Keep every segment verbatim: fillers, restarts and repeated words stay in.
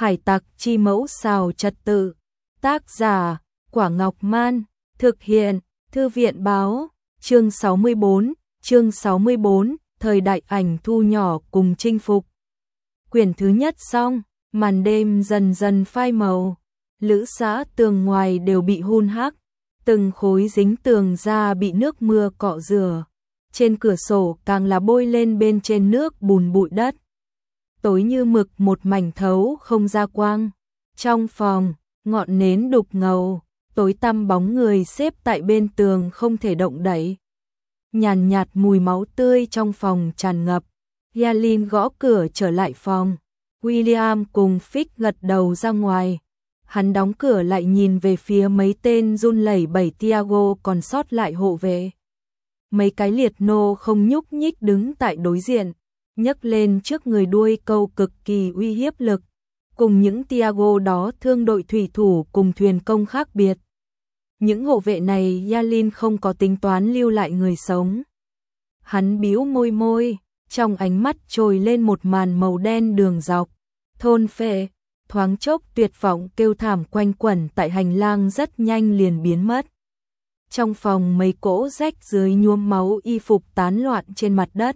Hải tặc chi mẫu xào trật tự. Tác giả, Quả Ngọc Man. Thực hiện, Thư viện báo. Chương sáu mươi bốn, chương sáu mươi bốn, thời đại ảnh thu nhỏ cùng chinh phục. Quyển thứ nhất xong, màn đêm dần dần phai màu. Lữ xã tường ngoài đều bị hun hắc, từng khối dính tường ra bị nước mưa cọ rửa. Trên cửa sổ càng là bôi lên bên trên nước bùn bụi đất. Tối như mực một mảnh thấu không ra quang. Trong phòng, ngọn nến đục ngầu, tối tăm bóng người xếp tại bên tường không thể động đậy. Nhàn nhạt mùi máu tươi trong phòng tràn ngập. Yalin gõ cửa trở lại phòng. William cùng Fix gật đầu ra ngoài. Hắn đóng cửa lại nhìn về phía mấy tên run lẩy bẩy Tiago còn sót lại hộ vệ. Mấy cái liệt nô không nhúc nhích đứng tại đối diện, nhấc lên trước người đuôi câu cực kỳ uy hiếp lực. Cùng những Tiago đó thương đội thủy thủ cùng thuyền công khác biệt. Những hộ vệ này Yalin không có tính toán lưu lại người sống. Hắn bĩu môi môi, trong ánh mắt trồi lên một màn màu đen đường dọc. Thôn phệ, thoáng chốc tuyệt vọng kêu thảm quanh quẩn tại hành lang rất nhanh liền biến mất. Trong phòng mấy cỗ rách dưới nhuốm máu y phục tán loạn trên mặt đất.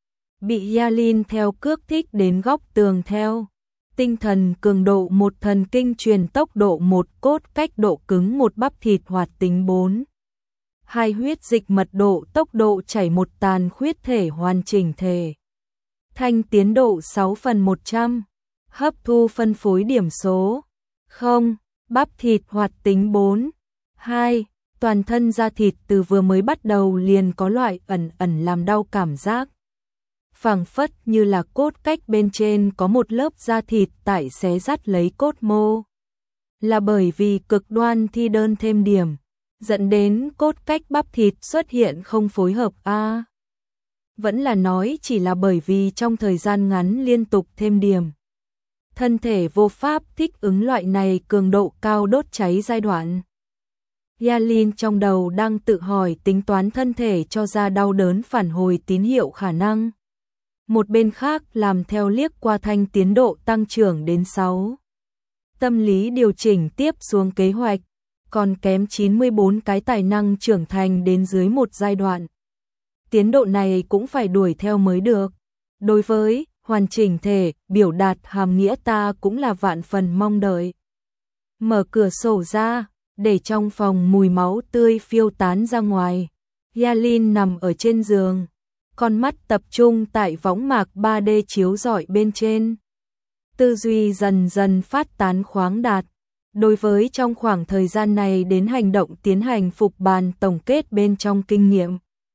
Bị Yalin theo cước thích đến góc tường theo. Tinh thần cường độ một, thần kinh truyền tốc độ một, cốt cách độ cứng một, bắp thịt hoạt tính bốn. Hai, huyết dịch mật độ tốc độ chảy một, tàn khuyết thể hoàn chỉnh thể. Thanh tiến độ sáu phần một trăm. Hấp thu phân phối điểm số không, bắp thịt hoạt tính bốn. Hai, toàn thân da thịt từ vừa mới bắt đầu liền có loại ẩn ẩn làm đau cảm giác. Phảng phất như là cốt cách bên trên có một lớp da thịt tại xé rắt lấy cốt mô. Là bởi vì cực đoan thi đơn thêm điểm, dẫn đến cốt cách bắp thịt xuất hiện không phối hợp a. À, vẫn là nói chỉ là bởi vì trong thời gian ngắn liên tục thêm điểm. Thân thể vô pháp thích ứng loại này cường độ cao đốt cháy giai đoạn. Yalin trong đầu đang tự hỏi tính toán thân thể cho ra đau đớn phản hồi tín hiệu khả năng. Một bên khác làm theo liếc qua thanh tiến độ tăng trưởng đến sáu. Tâm lý điều chỉnh tiếp xuống kế hoạch, còn kém chín mươi bốn cái tài năng trưởng thành đến dưới một giai đoạn. Tiến độ này cũng phải đuổi theo mới được. Đối với hoàn chỉnh thể, biểu đạt hàm nghĩa ta cũng là vạn phần mong đợi. Mở cửa sổ ra, để trong phòng mùi máu tươi phiêu tán ra ngoài. Yalin nằm ở trên giường, con mắt tập trung tại võng mạc ba D chiếu rọi bên trên. Tư duy dần dần phát tán khoáng đạt. Đối với trong khoảng thời gian này đến hành động tiến hành phục bàn tổng kết bên trong kinh nghiệm.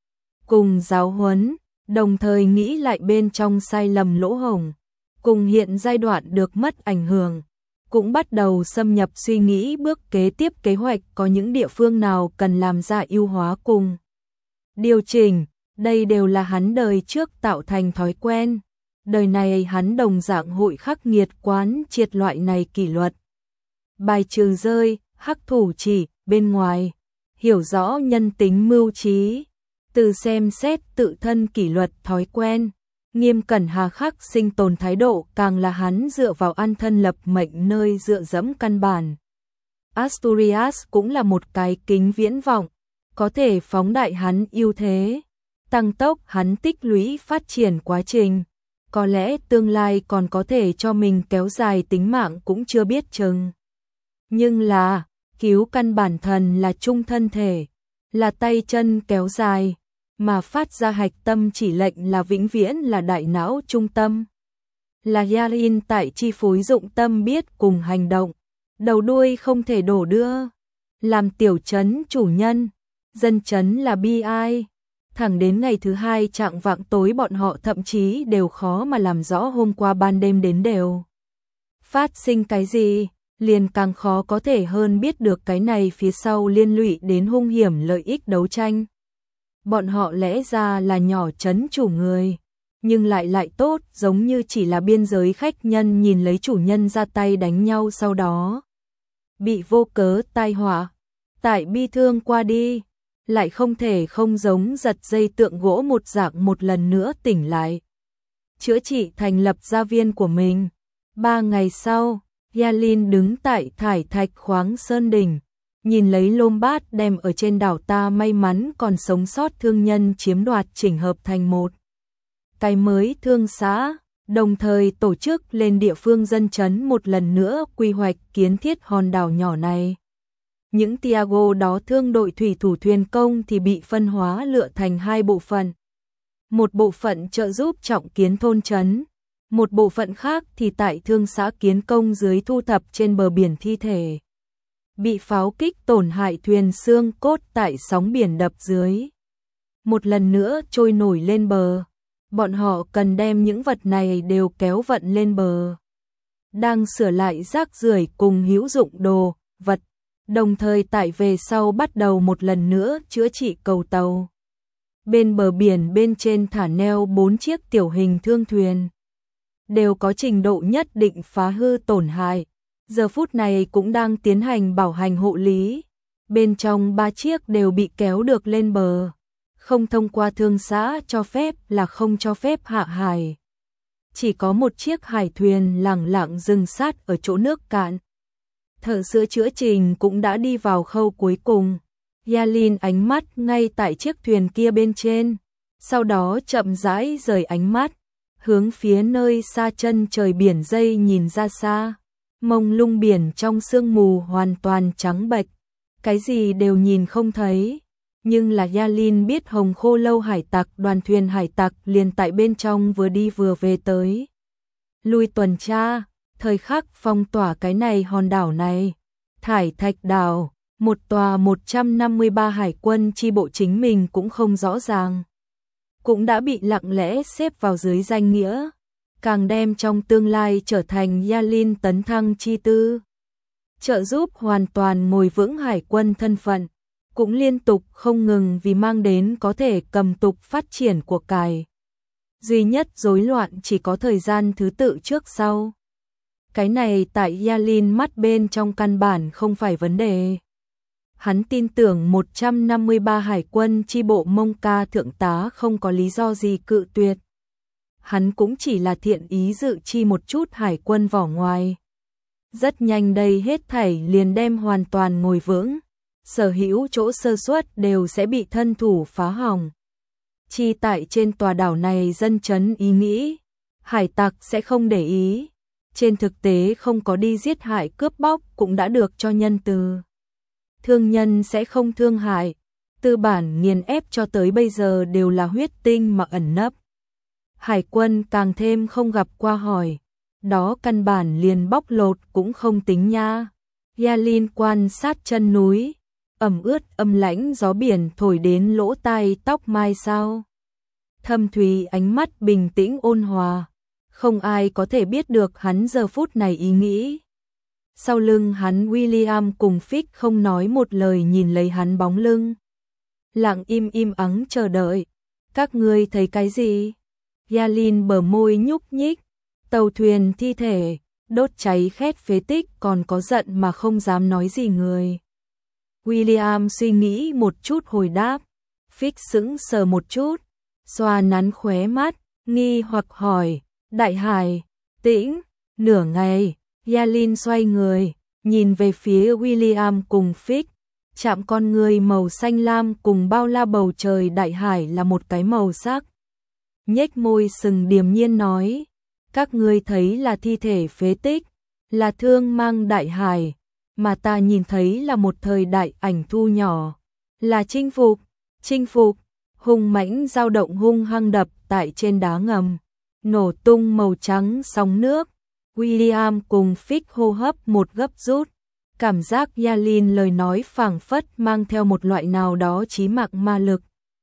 Cùng giáo huấn, đồng thời nghĩ lại bên trong sai lầm lỗ hổng. Cùng hiện giai đoạn được mất ảnh hưởng. Cũng bắt đầu xâm nhập suy nghĩ bước kế tiếp kế hoạch có những địa phương nào cần làm ra ưu hóa cùng điều chỉnh. Đây đều là hắn đời trước tạo thành thói quen. Đời này hắn đồng dạng hội khắc nghiệt quán triệt loại này kỷ luật. Bài trừ rơi, hắc thủ chỉ, bên ngoài. Hiểu rõ nhân tính mưu trí. Từ xem xét tự thân kỷ luật thói quen. Nghiêm cẩn hà khắc sinh tồn thái độ càng là hắn dựa vào an thân lập mệnh nơi dựa dẫm căn bản. Asturias cũng là một cái kính viễn vọng. Có thể phóng đại hắn ưu thế. Tăng tốc hắn tích lũy phát triển quá trình. Có lẽ tương lai còn có thể cho mình kéo dài tính mạng cũng chưa biết chừng. Nhưng là, cứu căn bản thần là trung thân thể, là tay chân kéo dài, mà phát ra hạch tâm chỉ lệnh là vĩnh viễn là đại não trung tâm. Là Yalin tại chi phối dụng tâm biết cùng hành động, đầu đuôi không thể đổ đưa. Làm tiểu trấn chủ nhân, dân trấn là bi ai. Thẳng đến ngày thứ hai trạng vạng tối bọn họ thậm chí đều khó mà làm rõ hôm qua ban đêm đến đều phát sinh cái gì, liền càng khó có thể hơn biết được cái này phía sau liên lụy đến hung hiểm lợi ích đấu tranh. Bọn họ lẽ ra là nhỏ trấn chủ người, nhưng lại lại tốt giống như chỉ là biên giới khách nhân nhìn lấy chủ nhân ra tay đánh nhau sau đó. Bị vô cớ tai họa, tại bi thương qua đi. Lại không thể không giống giật dây tượng gỗ một dạng một lần nữa tỉnh lại. Chữa trị thành lập gia viên của mình. Ba ngày sau, Yalin đứng tại thải thạch khoáng sơn đỉnh, nhìn lấy lôm bát đem ở trên đảo ta may mắn còn sống sót thương nhân chiếm đoạt chỉnh hợp thành một cái mới thương xã, đồng thời tổ chức lên địa phương dân chấn một lần nữa quy hoạch kiến thiết hòn đảo nhỏ này. Những Tiago đó thương đội thủy thủ thuyền công thì bị phân hóa lựa thành hai bộ phận. Một bộ phận trợ giúp trọng kiến thôn trấn, một bộ phận khác thì tại thương xã kiến công dưới thu thập trên bờ biển thi thể bị pháo kích tổn hại thuyền xương cốt tại sóng biển đập dưới một lần nữa trôi nổi lên bờ. Bọn họ cần đem những vật này đều kéo vận lên bờ. Đang sửa lại rác rưởi cùng hữu dụng đồ vật, đồng thời tại về sau bắt đầu một lần nữa chữa trị cầu tàu. Bên bờ biển bên trên thả neo bốn chiếc tiểu hình thương thuyền, đều có trình độ nhất định phá hư tổn hại. Giờ phút này cũng đang tiến hành bảo hành hộ lý. Bên trong ba chiếc đều bị kéo được lên bờ. Không thông qua thương xã cho phép là không cho phép hạ hải. Chỉ có một chiếc hải thuyền lẳng lặng dừng sát ở chỗ nước cạn. Thợ sửa chữa trình cũng đã đi vào khâu cuối cùng. Yalin ánh mắt ngay tại chiếc thuyền kia bên trên, sau đó chậm rãi rời ánh mắt, hướng phía nơi xa chân trời biển dây nhìn ra xa. Mông lung biển trong sương mù hoàn toàn trắng bệch, cái gì đều nhìn không thấy. Nhưng là Yalin biết Hồng Khô Lâu hải tặc đoàn thuyền hải tặc liền tại bên trong vừa đi vừa về tới lui tuần tra, thời khắc phong tỏa cái này hòn đảo này. Thải Thạch đảo, một tòa một trăm năm mươi ba hải quân chi bộ chính mình cũng không rõ ràng, cũng đã bị lặng lẽ xếp vào dưới danh nghĩa, càng đem trong tương lai trở thành Yalin tấn thăng chi tư, trợ giúp hoàn toàn ngồi vững hải quân thân phận, cũng liên tục không ngừng vì mang đến có thể cầm tục phát triển của cải. Duy nhất rối loạn chỉ có thời gian thứ tự trước sau. Cái này tại Yalin mắt bên trong căn bản không phải vấn đề. Hắn tin tưởng một trăm năm mươi ba hải quân chi bộ Mông Ca thượng tá không có lý do gì cự tuyệt. Hắn cũng chỉ là thiện ý dự chi một chút hải quân vỏ ngoài. Rất nhanh đây hết thảy liền đem hoàn toàn ngồi vững. Sở hữu chỗ sơ suất đều sẽ bị thân thủ phá hỏng. Chi tại trên tòa đảo này dân chấn ý nghĩ, hải tặc sẽ không để ý. Trên thực tế không có đi giết hại cướp bóc cũng đã được cho nhân từ. Thương nhân sẽ không thương hại, tư bản nghiền ép cho tới bây giờ đều là huyết tinh mà ẩn nấp. Hải quân càng thêm không gặp qua hỏi, đó căn bản liền bóc lột cũng không tính nha. Yalin quan sát chân núi, ẩm ướt âm lãnh gió biển thổi đến lỗ tai tóc mai sao. Thâm thúy ánh mắt bình tĩnh ôn hòa, không ai có thể biết được hắn giờ phút này ý nghĩ. Sau lưng hắn William cùng Fix không nói một lời nhìn lấy hắn bóng lưng. Lặng im im ắng chờ đợi. Các ngươi thấy cái gì? Yalin bờ môi nhúc nhích. Tàu thuyền thi thể, đốt cháy khét phế tích còn có giận mà không dám nói gì người. William suy nghĩ một chút hồi đáp. Fix sững sờ một chút, xoa nắn khóe mắt, nghi hoặc hỏi, đại hải, tĩnh, nửa ngày. Yalin xoay người, nhìn về phía William cùng Fix, chạm con người màu xanh lam cùng bao la bầu trời đại hải là một cái màu sắc. Nhếch môi sừng điềm nhiên nói, các ngươi thấy là thi thể phế tích, là thương mang đại hải, mà ta nhìn thấy là một thời đại ảnh thu nhỏ, là chinh phục, chinh phục, hung mãnh dao động hung hăng đập tại trên đá ngầm, nổ tung màu trắng sóng nước. William cùng Fix hô hấp một gấp rút, cảm giác Yalin lời nói phảng phất mang theo một loại nào đó chí mạng ma lực,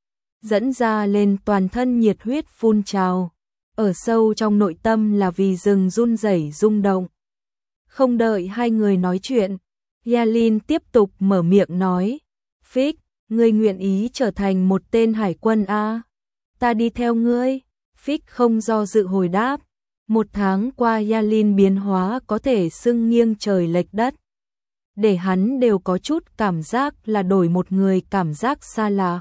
dẫn ra lên toàn thân nhiệt huyết phun trào, ở sâu trong nội tâm là vì rừng run rẩy rung động. Không đợi hai người nói chuyện, Yalin tiếp tục mở miệng nói, Fix, ngươi nguyện ý trở thành một tên hải quân a? Ta đi theo ngươi. Fix không do dự hồi đáp. Một tháng qua Yalin biến hóa có thể xưng nghiêng trời lệch đất. Để hắn đều có chút cảm giác là đổi một người cảm giác xa lạ.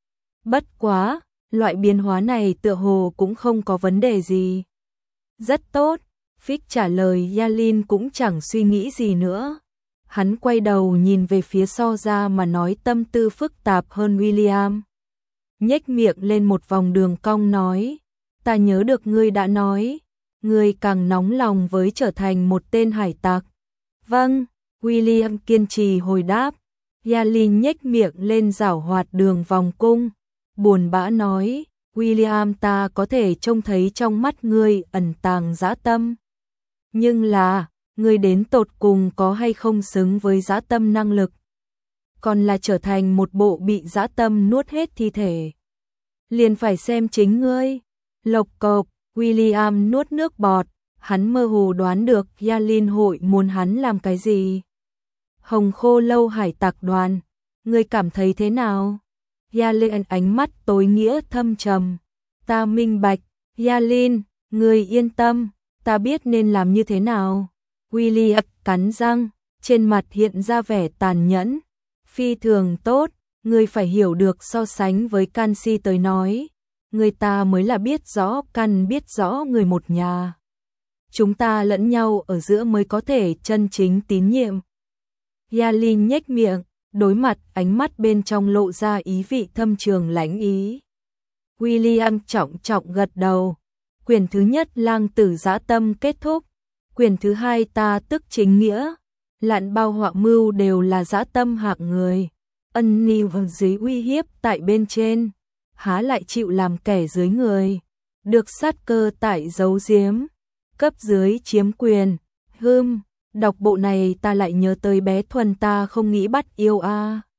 Bất quá, loại biến hóa này tựa hồ cũng không có vấn đề gì. Rất tốt, Fix trả lời Yalin cũng chẳng suy nghĩ gì nữa. Hắn quay đầu nhìn về phía so ra mà nói tâm tư phức tạp hơn William. Nhếch miệng lên một vòng đường cong nói, ta nhớ được ngươi đã nói, ngươi càng nóng lòng với trở thành một tên hải tặc. Vâng, William kiên trì hồi đáp. Yalin nhếch miệng lên giảo hoạt đường vòng cung, buồn bã nói, William, ta có thể trông thấy trong mắt ngươi ẩn tàng dã tâm. Nhưng là, ngươi đến tột cùng có hay không xứng với dã tâm năng lực? Còn là trở thành một bộ bị dã tâm nuốt hết thi thể. Liền phải xem chính ngươi. Lộc cộc, William nuốt nước bọt, hắn mơ hồ đoán được Yalin hội muốn hắn làm cái gì. Hồng Khô Lâu hải tặc đoàn, ngươi cảm thấy thế nào? Yalin ánh mắt tối nghĩa thâm trầm. Ta minh bạch, Yalin, ngươi yên tâm, ta biết nên làm như thế nào. William cắn răng, trên mặt hiện ra vẻ tàn nhẫn. Phi thường tốt, ngươi phải hiểu được so sánh với Canxi tới nói. Người ta mới là biết rõ căn biết rõ người một nhà. Chúng ta lẫn nhau ở giữa mới có thể chân chính tín nhiệm. Yalin nhếch miệng, đối mặt ánh mắt bên trong lộ ra ý vị thâm trường lãnh ý. William trọng trọng gật đầu. Quyền thứ nhất lang tử dã tâm kết thúc. Quyền thứ hai ta tức chính nghĩa. Lạn bao họa mưu đều là dã tâm hạng người. Ân ni vào dưới uy hiếp tại bên trên. Há lại chịu làm kẻ dưới người. Được sát cơ tại giấu giếm. Cấp dưới chiếm quyền. Hưm, đọc bộ này ta lại nhớ tới bé Thuần ta không nghĩ bắt yêu a.